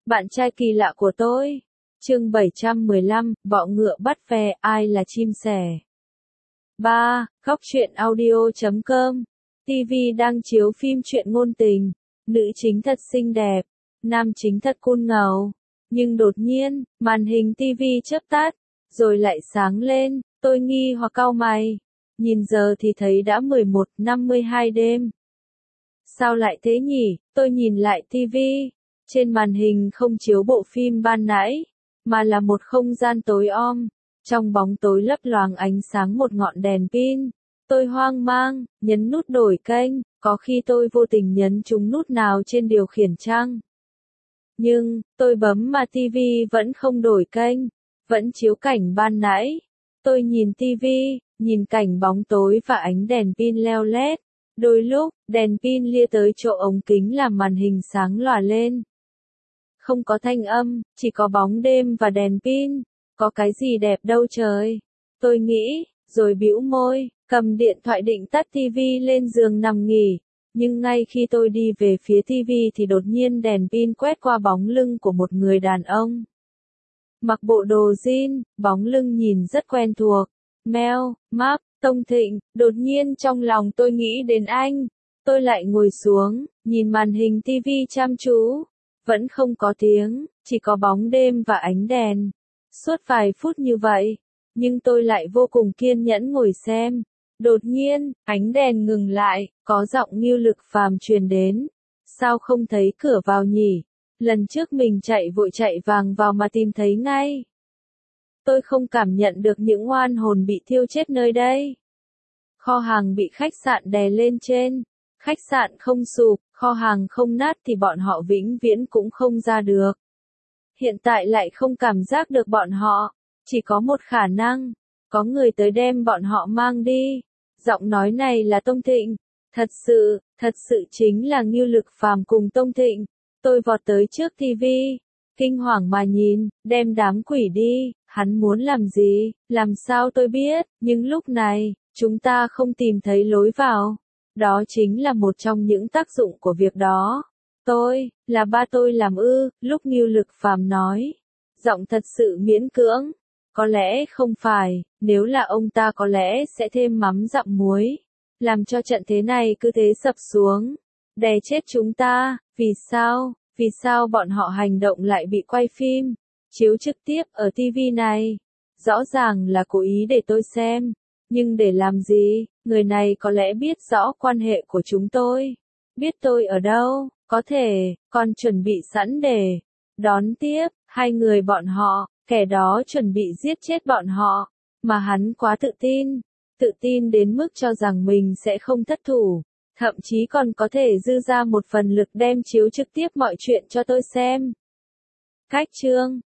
Bạn trai kỳ lạ của tôi. Chương 715, bọ ngựa bắt ve, ai là chim sẻ. 3. Góc truyện audio.com. TV đang chiếu phim truyện ngôn tình. Nữ chính thật xinh đẹp, nam chính thật cool ngầu. Nhưng đột nhiên, màn hình TV chớp tắt, rồi lại sáng lên, tôi nghi hoặc cau mày. Nhìn giờ thì thấy đã 11:52 đêm. Sao lại thế nhỉ? Tôi nhìn lại TV. Trên màn hình không chiếu bộ phim ban nãy, mà là một không gian tối om. Trong bóng tối lấp loáng ánh sáng một ngọn đèn pin. Tôi hoang mang, nhấn nút đổi kênh, có khi tôi vô tình nhấn trúng nút nào trên điều khiển chăng? Nhưng, tôi bấm mà TV vẫn không đổi kênh, vẫn chiếu cảnh ban nãy. Tôi nhìn TV, nhìn cảnh bóng tối và ánh đèn pin leo lét. Đôi lúc, đèn pin lia tới chỗ ống kính làm màn hình sáng lòa lên. Không có thanh âm, chỉ có bóng đêm và đèn pin. Có cái gì đẹp đâu trời. Tôi nghĩ, rồi bĩu môi, cầm điện thoại định tắt TV lên giường nằm nghỉ. Nhưng ngay khi tôi đi về phía TV thì đột nhiên đèn pin quét qua bóng lưng của một người đàn ông. Mặc bộ đồ jean, bóng lưng nhìn rất quen thuộc. Mel, Mark, Tông Thịnh, đột nhiên trong lòng tôi nghĩ đến anh. Tôi lại ngồi xuống, nhìn màn hình TV chăm chú. Vẫn không có tiếng, chỉ có bóng đêm và ánh đèn. Suốt vài phút như vậy, nhưng tôi lại vô cùng kiên nhẫn ngồi xem. Đột nhiên, ánh đèn ngừng lại, có giọng Ngưu Lực Phàm truyền đến. Sao không thấy cửa vào nhỉ? Lần trước mình chạy vội chạy vàng vào mà tìm thấy ngay. Tôi không cảm nhận được những oan hồn bị thiêu chết nơi đây. Kho hàng bị khách sạn đè lên trên. Khách sạn không sụp, kho hàng không nát thì bọn họ vĩnh viễn cũng không ra được. Hiện tại lại không cảm giác được bọn họ. Chỉ có một khả năng. Có người tới đem bọn họ mang đi. Giọng nói này là Tông Thịnh. Thật sự chính là Ngưu Lực Phàm cùng Tông Thịnh. Tôi vọt tới trước TV. Kinh hoàng mà nhìn, đem đám quỷ đi. Hắn muốn làm gì, làm sao tôi biết. Nhưng lúc này, chúng ta không tìm thấy lối vào. Đó chính là một trong những tác dụng của việc đó. Là ba tôi làm ư, lúc Ngưu Lực Phàm nói. Giọng thật sự miễn cưỡng. Có lẽ không phải, nếu là ông ta có lẽ sẽ thêm mắm dặm muối. Làm cho trận thế này cứ thế sập xuống. Đè chết chúng ta, vì sao bọn họ hành động lại bị quay phim, chiếu trực tiếp ở TV này. Rõ ràng là cố ý để tôi xem. Nhưng để làm gì, người này có lẽ biết rõ quan hệ của chúng tôi. Biết tôi ở đâu, có thể, còn chuẩn bị sẵn để đón tiếp, hai người bọn họ, kẻ đó chuẩn bị giết chết bọn họ. Mà hắn quá tự tin đến mức cho rằng mình sẽ không thất thủ. Thậm chí còn có thể dư ra một phần lực đem chiếu trực tiếp mọi chuyện cho tôi xem. Cách chương